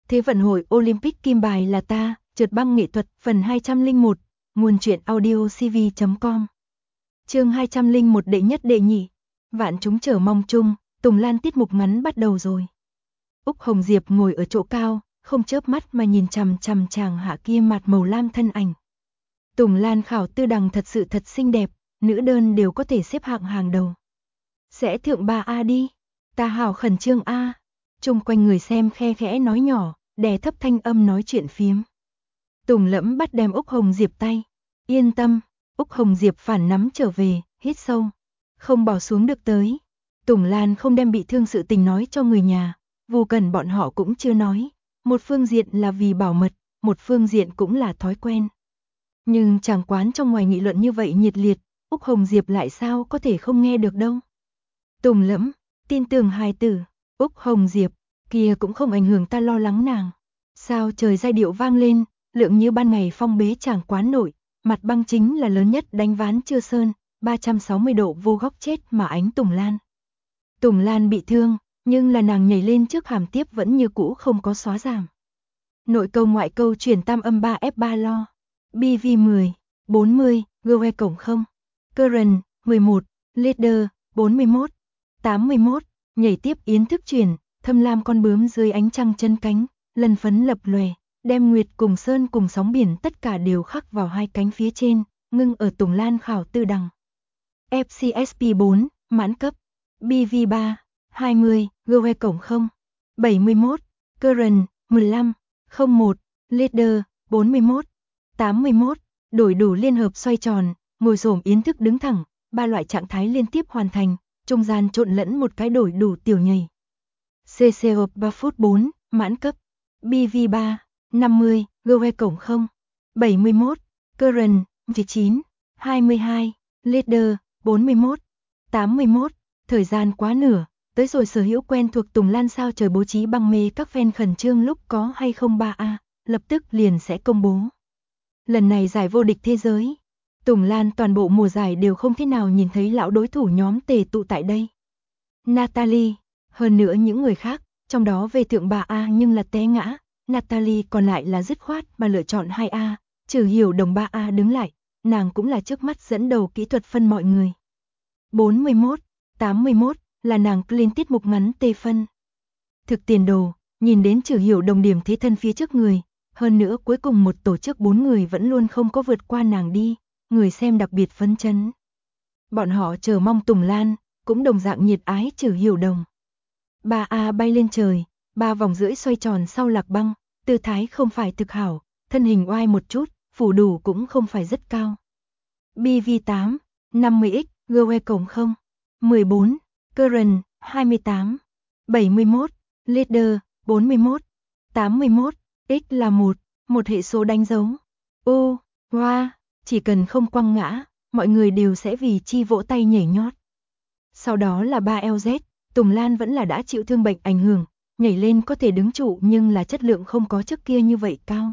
Thế vận hội Olympic kim bài là ta, trượt băng nghệ thuật, phần 201, nguồn truyện audio cv.com. Chương 201 đệ nhất đệ nhị, vạn chúng chờ mong chung, Tùng Lan tiết mục ngắn bắt đầu rồi. Úc Hồng Diệp ngồi ở chỗ cao, không chớp mắt mà nhìn chằm chằm chàng hạ kia mặt màu lam thân ảnh. Tùng Lan khảo tư đằng thật sự thật xinh đẹp, nữ đơn đều có thể xếp hạng hàng đầu. Sẽ thượng 3A đi, ta hảo khẩn trương A. Chung quanh người xem khe khẽ nói nhỏ, đè thấp thanh âm nói chuyện phiếm. Tùng Lẫm bắt đem Úc Hồng Diệp tay. Yên tâm, Úc Hồng Diệp phản nắm trở về, hít sâu. Không bỏ xuống được tới. Tùng Lan không đem bị thương sự tình nói cho người nhà, Vu Cần bọn họ cũng chưa nói. Một phương diện là vì bảo mật, một phương diện cũng là thói quen. Nhưng chàng quán trong ngoài nghị luận như vậy nhiệt liệt, Úc Hồng Diệp lại sao có thể không nghe được đâu. Tùng Lẫm, tin tưởng hài tử, Úc Hồng Diệp, kia cũng không ảnh hưởng ta lo lắng nàng. Sao trời giai điệu vang lên, lượng như ban ngày phong bế chàng quán nội, mặt băng chính là lớn nhất đánh ván chưa sơn, 360 độ vô góc chết mà ánh Tùng Lan. Tùng Lan bị thương, nhưng là nàng nhảy lên trước hàm tiếp vẫn như cũ không có xóa giảm. Nội câu ngoại câu chuyển tam âm 3F3 lo. BV 10, 40, GOE cổng 0. Current, 11, Leader, 41, 81, nhảy tiếp yến thức chuyển, thâm lam con bướm dưới ánh trăng chân cánh, lần phấn lập lòe, đem nguyệt cùng sơn cùng sóng biển tất cả đều khắc vào hai cánh phía trên, ngưng ở Tùng Lan khảo tư đằng. FCSP 4, mãn cấp, BV 3, 20, GOE cổng 0, 71, Current, 15, 01, Leader, 41, 81, đổi đủ liên hợp xoay tròn, ngồi xổm yến thức đứng thẳng, ba loại trạng thái liên tiếp hoàn thành, trung gian trộn lẫn một cái đổi đủ tiểu nhảy. CCO 3 phút 4, mãn cấp, BV 3, 50, GOE cổng 0, 71, Current, 9, 22, Leader, 41, 81, thời gian quá nửa, tới rồi sở hữu quen thuộc Tùng Lan sao trời bố trí băng mê các fan khẩn trương lúc có hay không 3A, lập tức liền sẽ công bố. Lần này giải vô địch thế giới, Tùng Lan toàn bộ mùa giải đều không thế nào nhìn thấy lão đối thủ nhóm tề tụ tại đây. Natalie, hơn nữa những người khác, trong đó về thượng 3A nhưng là té ngã, Natalie còn lại là dứt khoát mà lựa chọn 2A, trừ hiểu đồng 3A đứng lại, nàng cũng là trước mắt dẫn đầu kỹ thuật phân mọi người. 41, 81 là nàng lên tiết mục ngắn tê phân. Thực tiền đồ, nhìn đến trừ hiểu đồng điểm thế thân phía trước người, hơn nữa cuối cùng một tổ chức 4 người vẫn luôn không có vượt qua nàng đi, người xem đặc biệt phấn chấn. Bọn họ chờ mong Tùng Lan, cũng đồng dạng nhiệt ái trừ hiểu đồng. 3A bay lên trời, 3 vòng rưỡi xoay tròn sau lạc băng, tư thái không phải thực hảo, thân hình oai một chút, phủ đủ cũng không phải rất cao. BV 8, 50X, GOE cổng 0, 14, Current, 28, 71, Leader, 41, 81, X là 1 hệ số đánh dấu. Wow, chỉ cần không quăng ngã, mọi người đều sẽ vì chi vỗ tay nhảy nhót. Sau đó là 3LZ, Tùng Lan vẫn là đã chịu thương bệnh ảnh hưởng, nhảy lên có thể đứng trụ nhưng là chất lượng không có trước kia như vậy cao.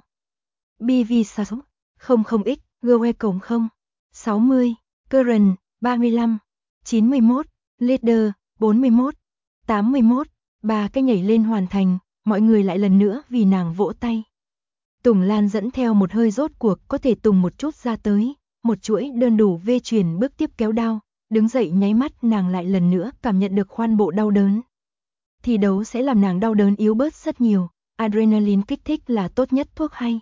BV 6, 00X, GOE cổng 0, 60, Current, 35, 91, Leader, 41, 81, 3 cái nhảy lên hoàn thành, mọi người lại lần nữa vì nàng vỗ tay. Tùng Lan dẫn theo một hơi rốt cuộc có thể tùng một chút ra tới, một chuỗi đơn đủ vê truyền bước tiếp kéo đao, đứng dậy nháy mắt nàng lại lần nữa cảm nhận được khoan bộ đau đớn. Thi đấu sẽ làm nàng đau đớn yếu bớt rất nhiều, adrenaline kích thích là tốt nhất thuốc hay.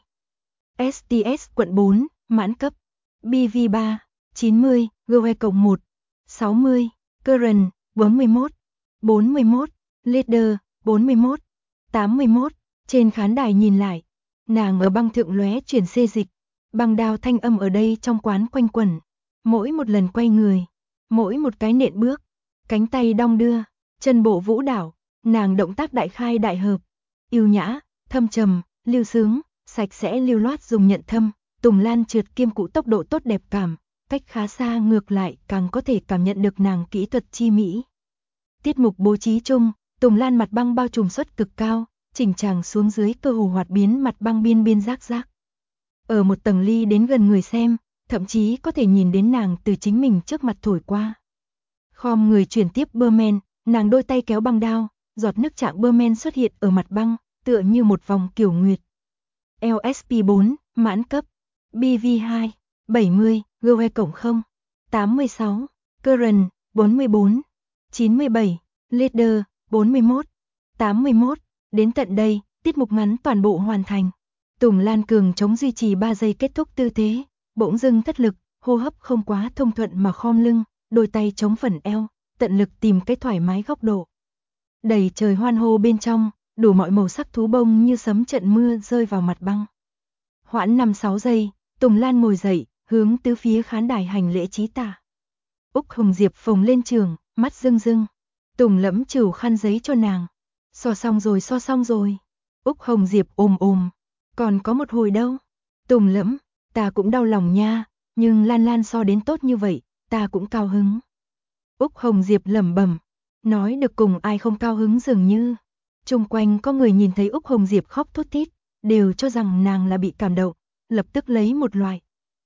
STS quận 4, mãn cấp, BV 3, 90, GOE cộng 1, 60, Current, 41, 41, Leader, 41, 81, trên khán đài nhìn lại, nàng ở băng thượng lóe chuyển xê dịch, băng đao thanh âm ở đây trong quán quanh quẩn, mỗi một lần quay người, mỗi một cái nện bước, cánh tay đong đưa, chân bộ vũ đảo, nàng động tác đại khai đại hợp, yêu nhã, thâm trầm, lưu sướng, sạch sẽ lưu loát dùng nhận thâm, Tùng Lan trượt kiêm cụ tốc độ tốt đẹp cảm, cách khá xa ngược lại càng có thể cảm nhận được nàng kỹ thuật chi mỹ. Tiết mục bố trí chung, Tùng Lan mặt băng bao trùm suất cực cao, chỉnh chàng xuống dưới cơ hồ hoạt biến mặt băng biên biên rác rác. Ở một tầng ly đến gần người xem, thậm chí có thể nhìn đến nàng từ chính mình trước mặt thổi qua. Khom người chuyển tiếp bơ men, nàng đôi tay kéo băng đao, giọt nước trạng bơ men xuất hiện ở mặt băng, tựa như một vòng kiểu nguyệt. LSP4, mãn cấp. BV2, 70, GOE cộng 0, 86, Current, 44, 97, Leader, 41, 81. Đến tận đây, tiết mục ngắn toàn bộ hoàn thành. Tùng Lan cường chống duy trì 3 giây kết thúc tư thế, bỗng dưng thất lực, hô hấp không quá thông thuận mà khom lưng, đôi tay chống phần eo, tận lực tìm cái thoải mái góc độ. Đầy trời hoan hô bên trong, đủ mọi màu sắc thú bông như sấm trận mưa rơi vào mặt băng. Hoãn 5-6 giây, Tùng Lan ngồi dậy, hướng tứ phía khán đài hành lễ chí tạ. Úc Hồng Diệp phồng lên trường, mắt rưng rưng. Tùng Lẫm trừ khăn giấy cho nàng. So xong rồi. Úc Hồng Diệp ồm. Còn có một hồi đâu. Tùng Lẫm, ta cũng đau lòng nha, nhưng Lan Lan so đến tốt như vậy, ta cũng cao hứng. Úc Hồng Diệp lẩm bẩm, nói được cùng ai không cao hứng dường như. Chung quanh có người nhìn thấy Úc Hồng Diệp khóc thút thít, đều cho rằng nàng là bị cảm động, lập tức lấy một loại.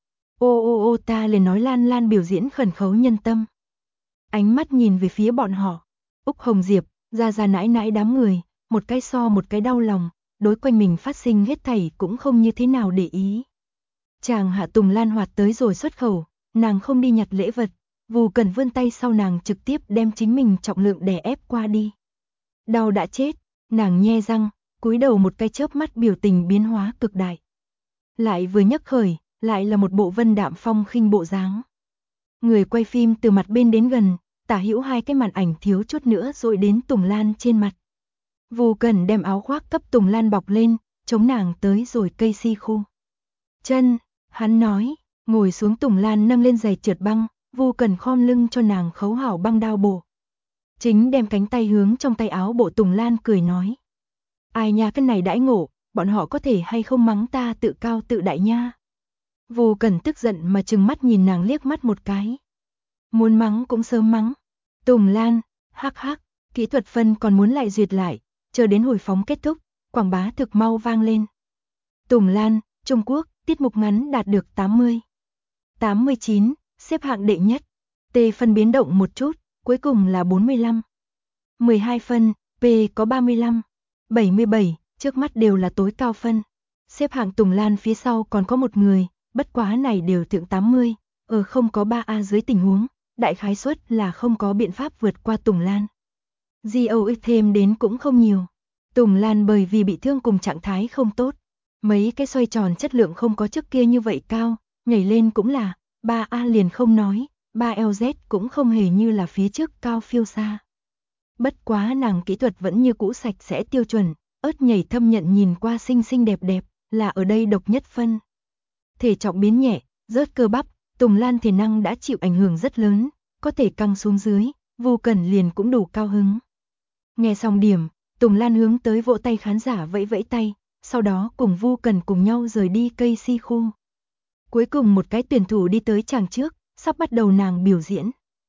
Ô ta liền nói Lan Lan biểu diễn khẩn khấu nhân tâm. Ánh mắt nhìn về phía bọn họ. Úc Hồng Diệp, ra nãi nãi đám người, một cái so một cái đau lòng, đối quanh mình phát sinh hết thảy cũng không như thế nào để ý. Chàng hạ Tùng Lan hoạt tới rồi xuất khẩu, nàng không đi nhặt lễ vật, Vù Cần vươn tay sau nàng trực tiếp đem chính mình trọng lượng đè ép qua đi. Đau đã chết, nàng nhe răng, cúi đầu một cái chớp mắt biểu tình biến hóa cực đại. Lại vừa nhấc khởi, lại là một bộ vân đạm phong khinh bộ dáng. Người quay phim từ mặt bên đến gần, tả hữu hai cái màn ảnh thiếu chút nữa rồi đến Tùng Lan trên mặt. Vù Cần đem áo khoác cấp Tùng Lan bọc lên, chống nàng tới rồi cây si khu. Chân, hắn nói, ngồi xuống Tùng Lan nâng lên giày trượt băng, Vù Cần khom lưng cho nàng khấu hảo băng đao bổ. Chính đem cánh tay hướng trong tay áo bộ Tùng Lan cười nói. Ai nha cái này đãi ngộ, bọn họ có thể hay không mắng ta tự cao tự đại nha. Vù Cần tức giận mà trừng mắt nhìn nàng liếc mắt một cái. Muốn mắng cũng sớm mắng. Tùng Lan, hắc, kỹ thuật phân còn muốn lại duyệt lại, chờ đến hồi phóng kết thúc, quảng bá thực mau vang lên. Tùng Lan, Trung Quốc, tiết mục ngắn đạt được 80. 89, xếp hạng đệ nhất. T phân biến động một chút, cuối cùng là 45. 12 phân, P có 35. 77, trước mắt đều là tối cao phân. Xếp hạng Tùng Lan phía sau còn có một người, bất quá này đều thượng 80, ở không có 3A dưới tình huống, đại khái suất là không có biện pháp vượt qua Tùng Lan. GOX thêm đến cũng không nhiều. Tùng Lan bởi vì bị thương cùng trạng thái không tốt, mấy cái xoay tròn chất lượng không có trước kia như vậy cao, nhảy lên cũng là 3A liền không nói, 3LZ cũng không hề như là phía trước cao phiêu xa. Bất quá nàng kỹ thuật vẫn như cũ sạch sẽ tiêu chuẩn, ớt nhảy thâm nhận nhìn qua xinh xinh đẹp đẹp, là ở đây độc nhất phân. Thể trọng biến nhẹ, rớt cơ bắp, Tùng Lan thể năng đã chịu ảnh hưởng rất lớn, có thể căng xuống dưới, Vù Cần liền cũng đủ cao hứng. Nghe xong điểm, Tùng Lan hướng tới vỗ tay khán giả vẫy vẫy tay, sau đó cùng Vù Cần cùng nhau rời đi cây si khu. Cuối cùng một cái tuyển thủ đi tới chàng trước, sắp bắt đầu nàng biểu diễn.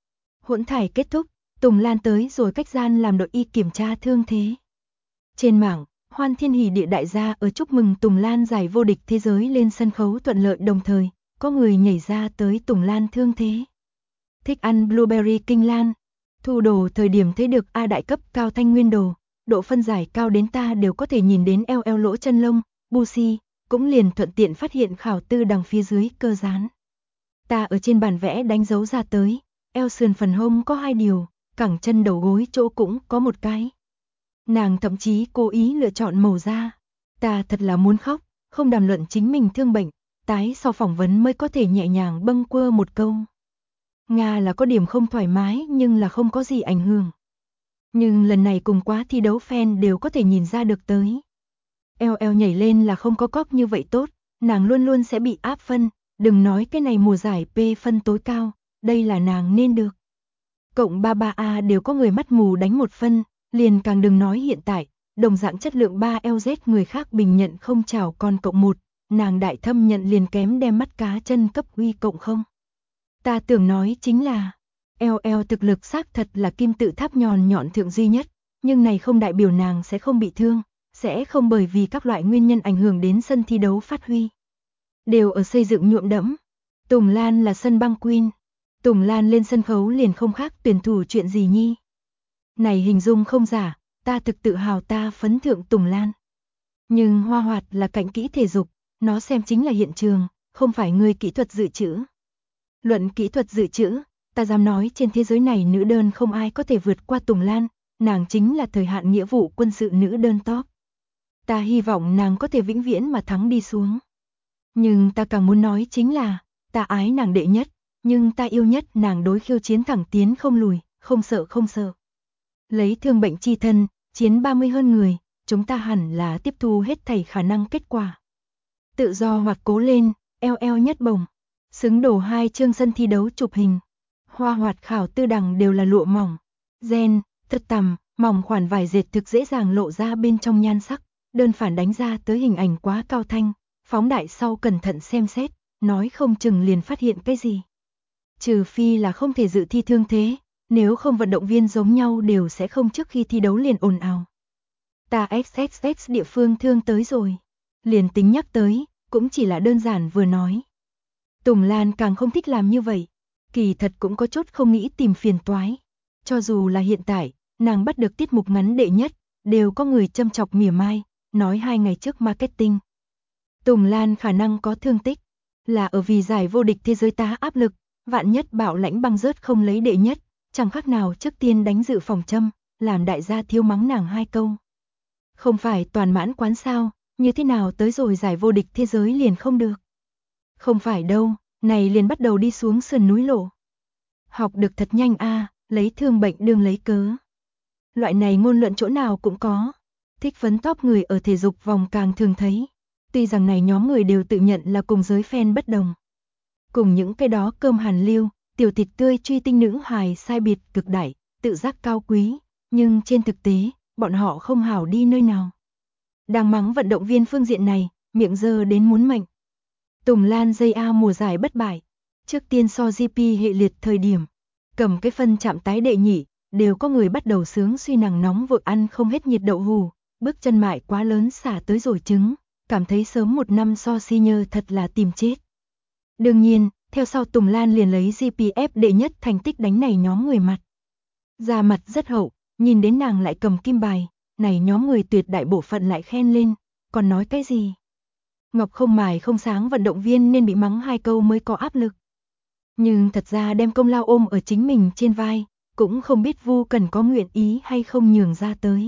Hỗn thải kết thúc, Tùng Lan tới rồi cách gian làm đội y kiểm tra thương thế. Trên mạng, hoan thiên hỉ địa đại gia ở chúc mừng Tùng Lan giải vô địch thế giới lên sân khấu thuận lợi, đồng thời, có người nhảy ra tới Tùng Lan thương thế. Thích ăn blueberry kinh lan. Thu đồ thời điểm thấy được A đại cấp cao thanh nguyên đồ, độ phân giải cao đến ta đều có thể nhìn đến eo lỗ chân lông, busi, cũng liền thuận tiện phát hiện khảo tư đằng phía dưới cơ dán. Ta ở trên bản vẽ đánh dấu ra tới, eo sườn phần hông có 2 điều, cẳng chân đầu gối chỗ cũng có một cái. Nàng thậm chí cố ý lựa chọn màu da. Ta thật là muốn khóc, không đàm luận chính mình thương bệnh, tái sau phỏng vấn mới có thể nhẹ nhàng bâng quơ một câu. Nga là có điểm không thoải mái nhưng là không có gì ảnh hưởng. Nhưng lần này cùng quá thi đấu fan đều có thể nhìn ra được tới. Eo nhảy lên là không có cóc như vậy tốt, nàng luôn luôn sẽ bị áp phân, đừng nói cái này mùa giải P phân tối cao, đây là nàng nên được. Cộng 33A đều có người mắt mù đánh 1 phân, liền càng đừng nói hiện tại, đồng dạng chất lượng 3LZ người khác bình nhận không chào còn cộng 1, nàng đại thâm nhận liền kém đem mắt cá chân cấp uy cộng 0. Ta tưởng nói chính là, eo thực lực xác thật là kim tự tháp nhọn thượng duy nhất, nhưng này không đại biểu nàng sẽ không bị thương, sẽ không bởi vì các loại nguyên nhân ảnh hưởng đến sân thi đấu phát huy. Đều ở xây dựng nhuộm đẫm. Tùng Lan là sân băng queen. Tùng Lan lên sân khấu liền không khác tuyển thủ chuyện gì nhi. Này hình dung không giả, ta thực tự hào ta phấn thượng Tùng Lan. Nhưng Hoa Hoạt là cạnh kỹ thể dục, nó xem chính là hiện trường, không phải người kỹ thuật dự trữ. Luận kỹ thuật dự trữ, ta dám nói trên thế giới này nữ đơn không ai có thể vượt qua Tùng Lan, nàng chính là thời hạn nghĩa vụ quân sự nữ đơn top. Ta hy vọng nàng có thể vĩnh viễn mà thắng đi xuống. Nhưng ta càng muốn nói chính là, ta ái nàng đệ nhất, nhưng ta yêu nhất nàng đối khiêu chiến thẳng tiến không lùi, không sợ. Lấy thương bệnh chi thân, chiến 30 hơn người, chúng ta hẳn là tiếp thu hết thảy khả năng kết quả. Tự do hoặc cố lên, eo nhất bổng. Xứng đổ 2 chương sân thi đấu chụp hình. Hoa Hoạt khảo tư đằng đều là lụa mỏng. Gen, thật tằm, mỏng khoản vải dệt thực dễ dàng lộ ra bên trong nhan sắc. Đơn phản đánh ra tới hình ảnh quá cao thanh. Phóng đại sau cẩn thận xem xét, nói không chừng liền phát hiện cái gì. Trừ phi là không thể dự thi thương thế, nếu không vận động viên giống nhau đều sẽ không trước khi thi đấu liền ồn ào. Ta XXX địa phương thương tới rồi. Liền tính nhắc tới, cũng chỉ là đơn giản vừa nói. Tùng Lan càng không thích làm như vậy. Kỳ thật cũng có chút không nghĩ tìm phiền toái. Cho dù là hiện tại, nàng bắt được tiết mục ngắn đệ nhất, đều có người châm chọc mỉa mai, nói 2 ngày trước marketing. Tùng Lan khả năng có thương tích, là ở vì giải vô địch thế giới tá áp lực, vạn nhất Bạo Lãnh Băng rớt không lấy đệ nhất, chẳng khác nào trước tiên đánh dự phòng châm, làm đại gia thiếu mắng nàng 2 câu. Không phải toàn mãn quán sao, như thế nào tới rồi giải vô địch thế giới liền không được. Không phải đâu, này liền bắt đầu đi xuống sườn núi lộ. Học được thật nhanh a, lấy thương bệnh đương lấy cớ. Loại này ngôn luận chỗ nào cũng có. Thích phấn top người ở thể dục vòng càng thường thấy. Tuy rằng này nhóm người đều tự nhận là cùng giới fan bất đồng. Cùng những cái đó cơm hàn lưu, tiểu thịt tươi truy tinh nữ hài sai biệt cực đại, tự giác cao quý. Nhưng trên thực tế, bọn họ không hảo đi nơi nào. Đang mắng vận động viên phương diện này, miệng dơ đến muốn mệnh. Tùng Lan JA mùa giải bất bại. Trước tiên so GP hệ liệt thời điểm, cầm cái phân chạm tái đệ nhị, đều có người bắt đầu sướng suy nàng nóng vội ăn không hết nhiệt đậu hù, bước chân mại quá lớn xả tới rồi trứng, cảm thấy sớm 1 năm so si nhơ thật là tìm chết. Đương nhiên, theo sau Tùng Lan liền lấy GPF đệ nhất thành tích đánh này nhóm người mặt. Da mặt rất hậu, nhìn đến nàng lại cầm kim bài, này nhóm người tuyệt đại bộ phận lại khen lên, còn nói cái gì? Ngọc không mài không sáng vận động viên nên bị mắng 2 câu mới có áp lực. Nhưng thật ra đem công lao ôm ở chính mình trên vai, cũng không biết Vu Cần có nguyện ý hay không nhường ra tới.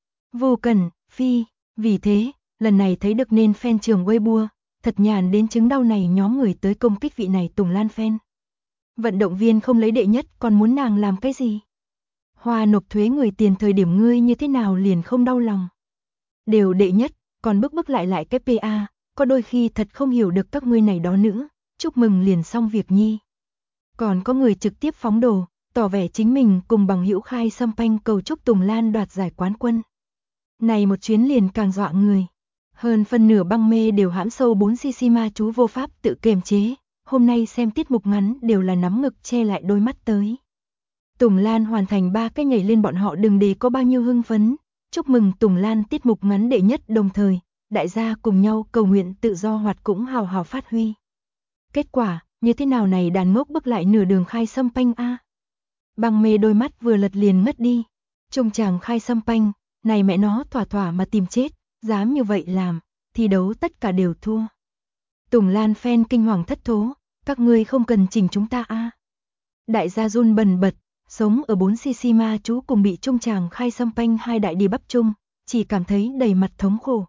Vu Cần, phi, vì thế, lần này thấy được nên fan trường Weibo, thật nhàn đến chứng đau này nhóm người tới công kích vị này Tùng Lan fan. Vận động viên không lấy đệ nhất còn muốn nàng làm cái gì? Hoa nộp thuế người tiền thời điểm ngươi như thế nào liền không đau lòng. Đều đệ nhất, còn bức lại cái PA, có đôi khi thật không hiểu được các ngươi này đó nữa, chúc mừng liền xong việc nhi. Còn có người trực tiếp phóng đồ, tỏ vẻ chính mình cùng bằng hữu khai xăm panh cầu chúc Tùng Lan đoạt giải quán quân. Này một chuyến liền càng dọa người. Hơn phân nửa băng mê đều hãm sâu 4cc ma chú vô pháp tự kiềm chế, hôm nay xem tiết mục ngắn đều là nắm ngực che lại đôi mắt tới. Tùng Lan hoàn thành 3 cái nhảy lên bọn họ đừng để có bao nhiêu hưng phấn, chúc mừng Tùng Lan tiết mục ngắn đệ nhất đồng thời, đại gia cùng nhau cầu nguyện tự do hoạt cũng hào hào phát huy. Kết quả, như thế nào này đàn ngốc bức lại nửa đường khai xăm panh a. Băng mê đôi mắt vừa lật liền ngất đi. Trông chàng khai xăm panh, này mẹ nó thỏa mà tìm chết, dám như vậy làm, thi đấu tất cả đều thua. Tùng Lan fan kinh hoàng thất thố, các ngươi không cần chỉnh chúng ta a. Đại gia run bần bật, sống ở 4cc ma chú cùng bị trông chàng khai xăm panh 2 đại đi bắp chung, chỉ cảm thấy đầy mặt thống khổ.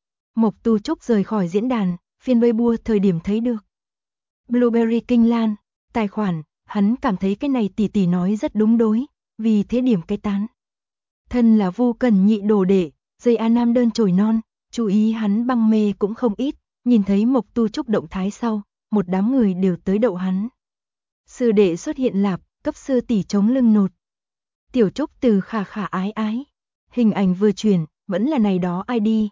Mộc Tu Trúc rời khỏi diễn đàn, phiên Weibo thời điểm thấy được. Blueberry Kinh Lan, tài khoản, hắn cảm thấy cái này tỷ tỷ nói rất đúng đối, vì thế điểm cái tán. Thân là Vu Cần nhị đồ đệ, dây A Nam đơn chồi non, chú ý hắn băng mê cũng không ít, nhìn thấy Mộc Tu Trúc động thái sau, một đám người đều tới đậu hắn. Sư đệ xuất hiện lạp, cấp sư tỷ chống lưng nột. Tiểu Trúc từ khả ái. Hình ảnh vừa chuyển, vẫn là này đó ID,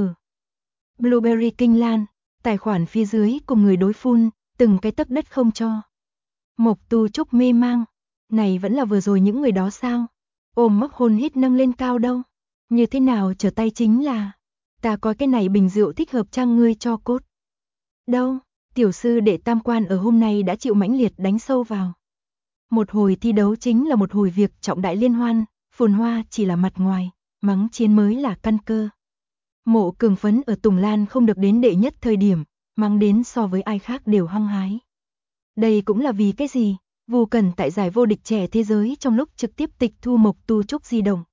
Blueberry Kinh Lan, tài khoản phía dưới cùng người đối phun, từng cái tấc đất không cho. Mộc Tu Trúc mê mang, này vẫn là vừa rồi những người đó sao? Ôm mốc hôn hít nâng lên cao đâu? Như thế nào trở tay chính là, ta có cái này bình rượu thích hợp trang ngươi cho cốt. Đâu, tiểu sư đệ tam quan ở hôm nay đã chịu mãnh liệt đánh sâu vào. Một hồi thi đấu chính là một hồi việc trọng đại liên hoan, phồn hoa chỉ là mặt ngoài, mắng chiến mới là căn cơ. Mộ Cường Phấn ở Tùng Lan không được đến đệ nhất thời điểm, mắng đến so với ai khác đều hăng hái. Đây cũng là vì cái gì? Vu Cẩn tại giải vô địch trẻ thế giới trong lúc trực tiếp tịch thu Mộc Tu Trúc di động.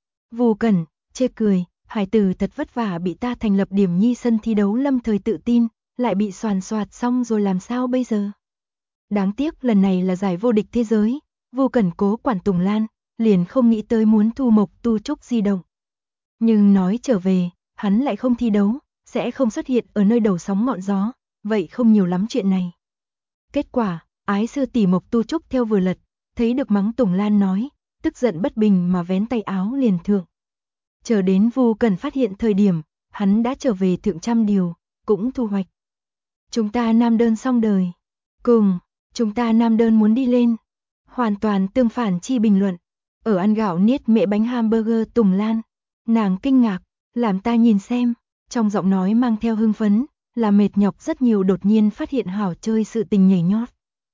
Vu Cẩn, chê cười, hải tử thật vất vả bị ta thành lập điểm nhi sân thi đấu lâm thời tự tin, lại bị soàn soạt xong rồi làm sao bây giờ? Đáng tiếc lần này là giải vô địch thế giới, Vu Cẩn cố quản Tùng Lan, liền không nghĩ tới muốn thu Mộc Tu Trúc di động. Nhưng nói trở về, hắn lại không thi đấu, sẽ không xuất hiện ở nơi đầu sóng ngọn gió, vậy không nhiều lắm chuyện này. Kết quả, ái sư tỷ Mộc Tu Trúc theo vừa lật, thấy được mắng Tùng Lan nói, tức giận bất bình mà vén tay áo liền thượng. Chờ đến Vu Cẩn phát hiện thời điểm, hắn đã trở về thượng trăm điều, cũng thu hoạch. Chúng ta nam đơn xong đời. Cùng, chúng ta nam đơn muốn đi lên. Hoàn toàn tương phản chi bình luận. Ở ăn gạo niết mẹ bánh hamburger Tùng Lan. Nàng kinh ngạc, làm ta nhìn xem. Trong giọng nói mang theo hưng phấn, là mệt nhọc rất nhiều đột nhiên phát hiện hảo chơi sự tình nhảy nhót.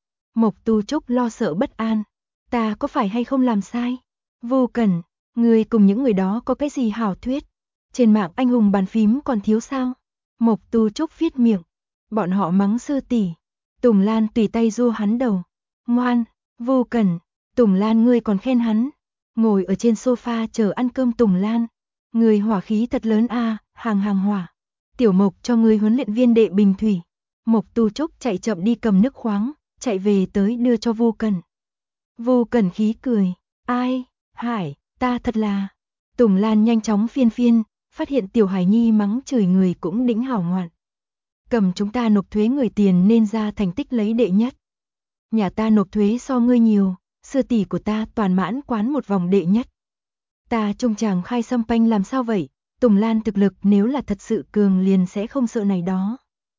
Mộc Tu Trúc lo sợ bất an. Ta có phải hay không làm sai? Vu Cẩn, người cùng những người đó có cái gì hảo thuyết? Trên mạng anh hùng bàn phím còn thiếu sao? Mộc Tu Trúc viết miệng. Bọn họ mắng sư tỷ. Tùng Lan tùy tay du hắn đầu. Ngoan, Vu Cẩn, Tùng Lan ngươi còn khen hắn. Ngồi ở trên sofa chờ ăn cơm Tùng Lan. Người hỏa khí thật lớn a, hàng hỏa. Tiểu Mộc cho người huấn luyện viên đệ bình thủy. Mộc Tu Trúc chạy chậm đi cầm nước khoáng, chạy về tới đưa cho Vu Cẩn. Vu Cẩn khí cười. Ai, Hải, ta thật là. Tùng Lan nhanh chóng phiên, phát hiện Tiểu Hải Nhi mắng chửi người cũng đĩnh hảo ngoạn. Cầm chúng ta nộp thuế người tiền nên ra thành tích lấy đệ nhất. Nhà ta nộp thuế so ngươi nhiều, sư tỷ của ta toàn mãn quán một vòng đệ nhất. Ta trông chàng khai xăm panh làm sao vậy? Tùng Lan thực lực nếu là thật sự cường liền sẽ không sợ này đó.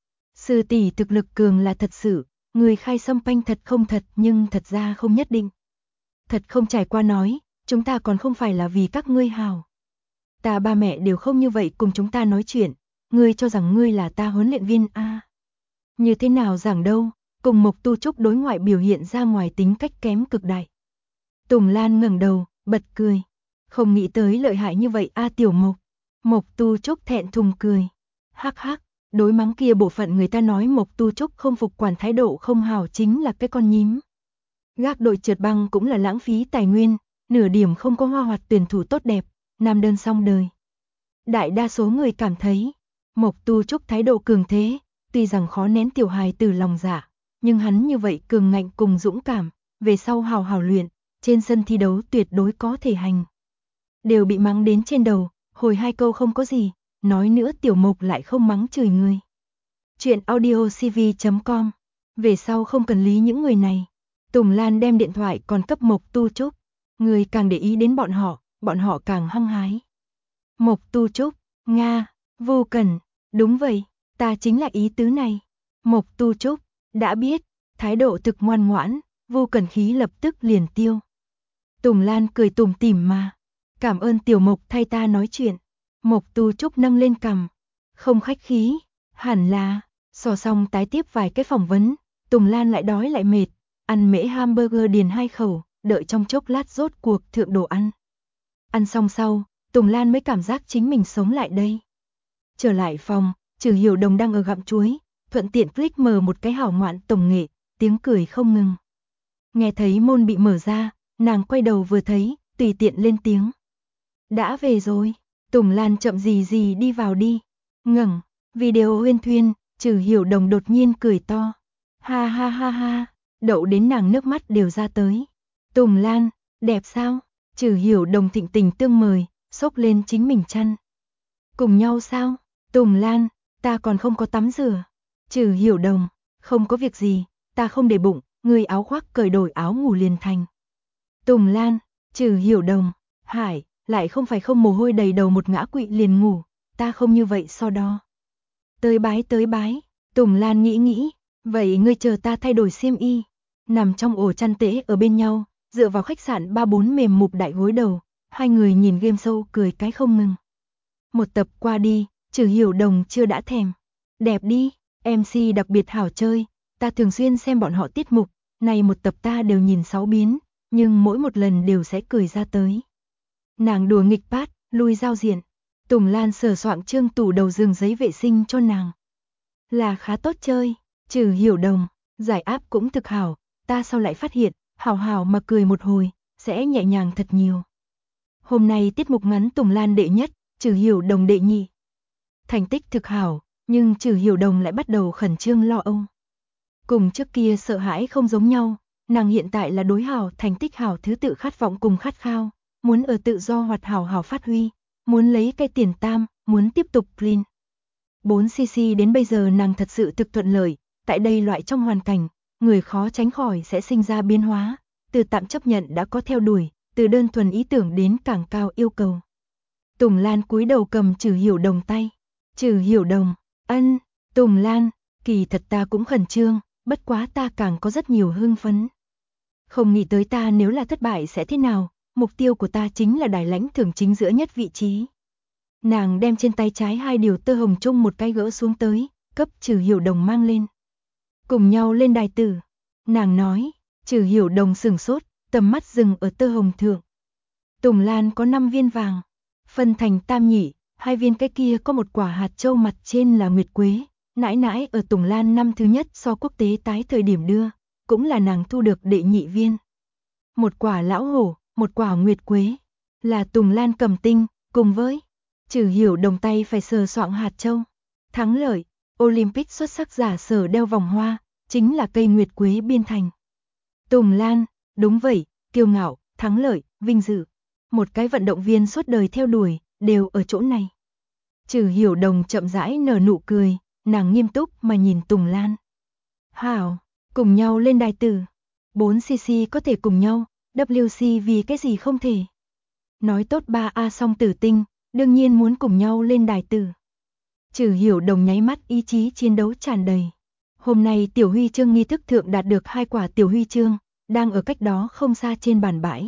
Sư tỷ thực lực cường là thật sự, người khai xăm panh thật không thật nhưng thật ra không nhất định. Thật không trải qua nói, chúng ta còn không phải là vì các ngươi hào. Ta ba mẹ đều không như vậy cùng chúng ta nói chuyện, ngươi cho rằng ngươi là ta huấn luyện viên a? Như thế nào giảng đâu, cùng Mộc Tu Trúc đối ngoại biểu hiện ra ngoài tính cách kém cực đại. Tùng Lan ngẩng đầu, bật cười. Không nghĩ tới lợi hại như vậy a Tiểu Mộc. Mộc Tu Trúc thẹn thùng cười. Hắc hắc, đối mắng kia bộ phận người ta nói Mộc Tu Trúc không phục quản thái độ không hảo chính là cái con nhím. Gác đội trượt băng cũng là lãng phí tài nguyên, nửa điểm không có hoa hoạt tuyển thủ tốt đẹp, nam đơn xong đời. Đại đa số người cảm thấy, Mộc Tu Trúc thái độ cường thế, tuy rằng khó nén tiểu hài từ lòng dạ, nhưng hắn như vậy cường ngạnh cùng dũng cảm, về sau hào hào luyện, trên sân thi đấu tuyệt đối có thể hành. Đều bị mắng đến trên đầu, hồi hai câu không có gì, nói nữa Tiểu Mộc lại không mắng chửi người. Chuyện audiocv.com, về sau không cần lý những người này. Tùng Lan đem điện thoại còn cấp Mộc Tu Trúc, người càng để ý đến bọn họ càng hăng hái. Mộc Tu Trúc, Nga, Vu Cẩn, đúng vậy, ta chính là ý tứ này. Mộc Tu Trúc, đã biết, thái độ thực ngoan ngoãn, Vu Cẩn khí lập tức liền tiêu. Tùng Lan cười tủm tỉm mà, cảm ơn Tiểu Mộc thay ta nói chuyện. Mộc Tu Trúc nâng lên cằm, không khách khí, hẳn là, so xong tái tiếp vài cái phỏng vấn, Tùng Lan lại đói lại mệt, ăn mễ hamburger điền 2 khẩu, đợi trong chốc lát rốt cuộc thượng đồ ăn. Ăn xong sau, Tùng Lan mới cảm giác chính mình sống lại đây. Trở lại phòng, Trừ Hiểu Đồng đang ở gặm chuối, thuận tiện click mở một cái hảo ngoạn tổng nghệ, tiếng cười không ngừng. Nghe thấy môn bị mở ra, nàng quay đầu vừa thấy, tùy tiện lên tiếng. Đã về rồi, Tùng Lan chậm gì đi vào đi. Ngẩng, video uyên thuyên, Trừ Hiểu Đồng đột nhiên cười to. Ha ha ha ha, đậu đến nàng nước mắt đều ra tới. Tùng Lan, đẹp sao? Trừ Hiểu Đồng thịnh tình tương mời, xốc lên chính mình chăn. Cùng nhau sao? Tùng Lan, ta còn không có tắm rửa. Trừ Hiểu Đồng, không có việc gì, ta không để bụng, người áo khoác cởi đổi áo ngủ liền thành. Tùng Lan, Trừ Hiểu Đồng, Hải, lại không phải không mồ hôi đầy đầu một ngã quỵ liền ngủ, ta không như vậy so đo. Tới bái, Tùng Lan nghĩ, vậy ngươi chờ ta thay đổi xiêm y. Nằm trong ổ chăn tễ ở bên nhau, dựa vào khách sạn 3-4 mềm mụp đại gối đầu, hai người nhìn game show cười cái không ngừng. Một tập qua đi, Trừ Hiểu Đồng chưa đã thèm. Đẹp đi, MC đặc biệt hảo chơi, ta thường xuyên xem bọn họ tiết mục, này một tập ta đều nhìn 6 biến, nhưng mỗi một lần đều sẽ cười ra tới. Nàng đùa nghịch bát, lui giao diện. Tùng Lan sờ soạng trương tủ đầu giường giấy vệ sinh cho nàng. Là khá tốt chơi, trừ Hiểu Đồng, giải áp cũng thực hảo, ta sau lại phát hiện, hảo hảo mà cười một hồi, sẽ nhẹ nhàng thật nhiều. Hôm nay tiết mục ngắn Tùng Lan đệ nhất, trừ Hiểu Đồng đệ nhị. Thành tích thực hảo, nhưng trừ Hiểu Đồng lại bắt đầu khẩn trương lo âu. Cùng trước kia sợ hãi không giống nhau, nàng hiện tại là đối hảo, thành tích hảo thứ tự khát vọng cùng khát khao, muốn ở tự do hoạt hảo hảo phát huy, muốn lấy cây tiền tam, muốn tiếp tục clean. 4cc đến bây giờ nàng thật sự thực thuận lợi, tại đây loại trong hoàn cảnh, người khó tránh khỏi sẽ sinh ra biến hóa, từ tạm chấp nhận đã có theo đuổi, từ đơn thuần ý tưởng đến càng cao yêu cầu. Tùng Lan cúi đầu cầm trừ Hiểu Đồng tay. Trừ Hiểu Đồng, ân, Tùng Lan, kỳ thật ta cũng khẩn trương, bất quá ta càng có rất nhiều hưng phấn. Không nghĩ tới ta nếu là thất bại sẽ thế nào, mục tiêu của ta chính là đài lãnh thưởng chính giữa nhất vị trí. Nàng đem trên tay trái 2 điều tơ hồng chung một cái gỡ xuống tới, cấp trừ Hiểu Đồng mang lên. Cùng nhau lên đài tử. Nàng nói, trừ Hiểu Đồng sửng sốt, tầm mắt dừng ở tơ hồng thượng. Tùng Lan có 5 viên vàng, phân thành tam nhị, 2 viên cái kia có một quả hạt châu mặt trên là nguyệt quế. Nãi nãi ở Tùng Lan năm thứ nhất so quốc tế tái thời điểm đưa, cũng là nàng thu được đệ nhị viên. Một quả lão hổ, một quả nguyệt quế, là Tùng Lan cầm tinh, cùng với trừ Hiểu Đồng tay phải sờ soạng hạt châu. Thắng lợi, Olympic xuất sắc giả sở đeo vòng hoa, chính là cây nguyệt quế biên thành. Tùng Lan, đúng vậy, kiêu ngạo, thắng lợi, vinh dự. Một cái vận động viên suốt đời theo đuổi, đều ở chỗ này. Trừ Hiểu Đồng chậm rãi nở nụ cười, nàng nghiêm túc mà nhìn Tùng Lan. Hảo, cùng nhau lên đài tử. 4cc có thể cùng nhau, WC vì cái gì không thể. Nói tốt 3A song tử tinh, đương nhiên muốn cùng nhau lên đài tử. Trừ Hiểu Đồng nháy mắt ý chí chiến đấu tràn đầy. Hôm nay tiểu huy chương nghi thức thượng đạt được 2 quả tiểu huy chương, đang ở cách đó không xa trên bàn bãi.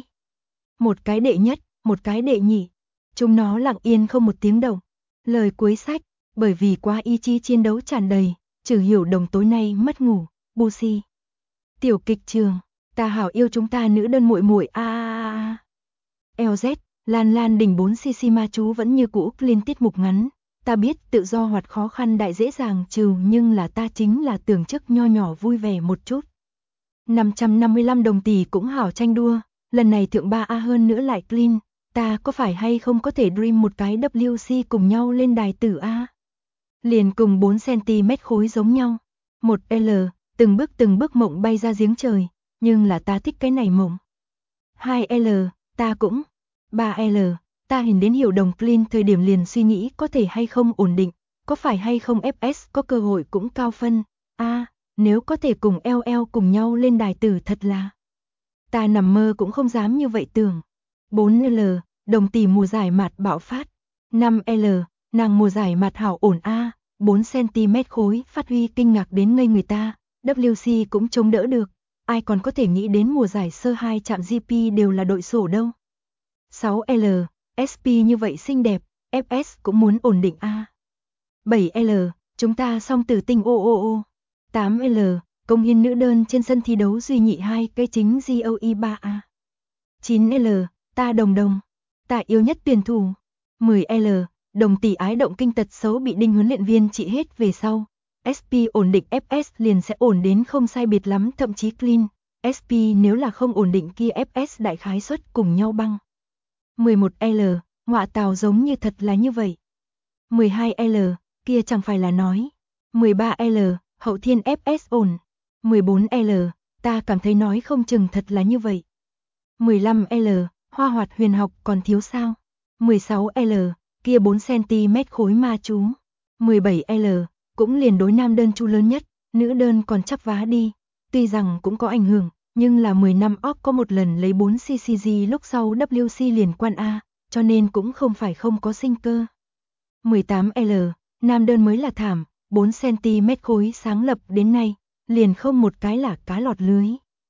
Một cái đệ nhất, một cái đệ nhị. Chúng nó lặng yên không một tiếng động. Lời cuối sách, bởi vì quá ý chí chiến đấu tràn đầy, trừ Hiểu Đồng tối nay mất ngủ, Busi. Tiểu kịch trường, ta hảo yêu chúng ta nữ đơn muội muội a. LZ, Lan Lan đỉnh 4cc ma chú vẫn như cũ liên tiết mục ngắn. Ta biết tự do hoạt khó khăn đại dễ dàng trừ, nhưng là ta chính là tưởng chức nho nhỏ vui vẻ một chút. 555 đồng tỷ cũng hảo tranh đua, lần này thượng 3A hơn nữa lại clean, ta có phải hay không có thể dream một cái WC cùng nhau lên đài tử A. Liền cùng 4cm khối giống nhau. 1L, từng bước mộng bay ra giếng trời, nhưng là ta thích cái này mộng. 2L, ta cũng. 3L, ta hình đến Hiểu Đồng clean thời điểm liền suy nghĩ có thể hay không ổn định, có phải hay không FS có cơ hội cũng cao phân. A, nếu có thể cùng LL cùng nhau lên đài tử thật là. Ta nằm mơ cũng không dám như vậy tưởng. 4L, đồng tỷ mùa giải mặt bạo phát. 5L, nàng mùa giải mặt hảo ổn A, 4cm khối phát huy kinh ngạc đến ngây người ta, WC cũng chống đỡ được. Ai còn có thể nghĩ đến mùa giải sơ 2 chạm GP đều là đội sổ đâu. 6L, SP như vậy xinh đẹp, FS cũng muốn ổn định A. 7L, chúng ta song tử tinh ô. 8L, công hiến nữ đơn trên sân thi đấu duy nhị 2 cây chính GOE 3A. 9L, ta đồng, ta yêu nhất tuyển thủ. 10L, đồng tỷ ái động kinh tật xấu bị Đinh huấn luyện viên trị hết về sau. SP ổn định FS liền sẽ ổn đến không sai biệt lắm, thậm chí clean. SP nếu là không ổn định kia FS đại khái suất cùng nhau băng. 11L, ngọa tào giống như thật là như vậy. 12L, kia chẳng phải là nói. 13L, hậu thiên FS ổn. 14L, ta cảm thấy nói không chừng thật là như vậy. 15L, hoa hoạt huyền học còn thiếu sao. 16L, kia 4cm khối ma chú. 17L, cũng liền đối nam đơn chu lớn nhất, nữ đơn còn chắp vá đi. Tuy rằng cũng có ảnh hưởng, nhưng là 10 năm OP có một lần lấy 4ccg lúc sau WC liền quan A, cho nên cũng không phải không có sinh cơ. 18L, nam đơn mới là thảm, 4cm khối sáng lập đến nay, liền không một cái là cá lọt lưới.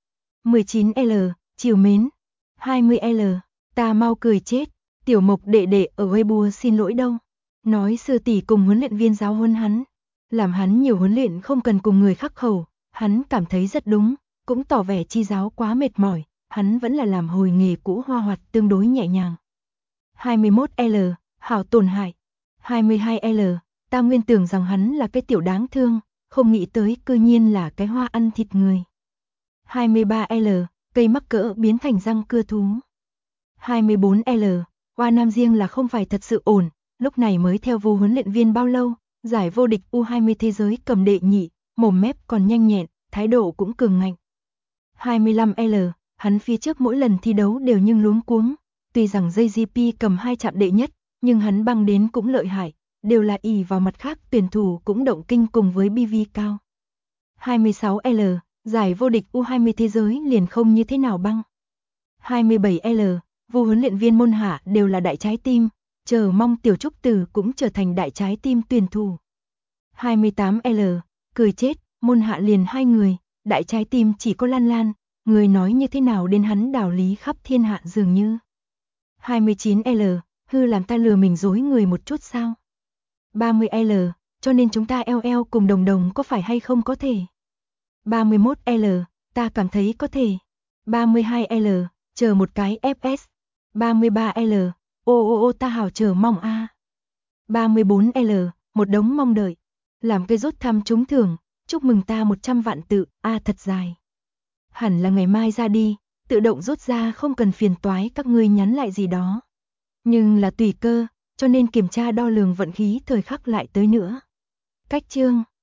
19L, chiều mến. 20L, ta mau cười chết, tiểu mộc đệ đệ ở Weibo xin lỗi đâu. Nói sư tỷ cùng huấn luyện viên giáo huấn hắn, làm hắn nhiều huấn luyện không cần cùng người khắc khẩu, hắn cảm thấy rất đúng, cũng tỏ vẻ chi giáo quá mệt mỏi, hắn vẫn là làm hồi nghề cũ hoa hoạt tương đối nhẹ nhàng. 21L, hảo tổn hại, 22L, ta nguyên tưởng rằng hắn là cái tiểu đáng thương, không nghĩ tới cư nhiên là cái hoa ăn thịt người. 23L, cây mắc cỡ biến thành răng cưa thú. 24L, Hoa Nam riêng là không phải thật sự ổn, lúc này mới theo Vu huấn luyện viên bao lâu, giải vô địch U20 thế giới cầm đệ nhị, mồm mép còn nhanh nhẹn, thái độ cũng cường ngạnh. 25L, hắn phía trước mỗi lần thi đấu đều nhưng luống cuống, tuy rằng JGP cầm 2 chạm đệ nhất, nhưng hắn băng đến cũng lợi hại, đều là ỷ vào mặt khác tuyển thủ cũng động kinh cùng với BV cao. 26L, giải vô địch U20 thế giới liền không như thế nào băng. 27L, Vu huấn luyện viên môn hạ đều là đại trái tim, chờ mong Tiểu Trúc Tử cũng trở thành đại trái tim tuyển thủ. 28L, cười chết, môn hạ liền 2 người, đại trái tim chỉ có Lan Lan, người nói như thế nào đến hắn đạo lý khắp thiên hạ dường như. 29L, hư làm ta lừa mình dối người một chút sao? 30L, cho nên chúng ta LL cùng đồng đồng có phải hay không có thể? 31L, ta cảm thấy có thể. 32L, chờ một cái FS. 33L, ô ta hào chờ mong a. 34L, một đống mong đợi. Làm cây rốt thăm trúng thưởng, chúc mừng ta 100 vạn tự, thật dài. Hẳn là ngày mai ra đi, tự động rút ra không cần phiền toái các ngươi nhắn lại gì đó. Nhưng là tùy cơ, cho nên kiểm tra đo lường vận khí thời khắc lại tới nữa. Cách chương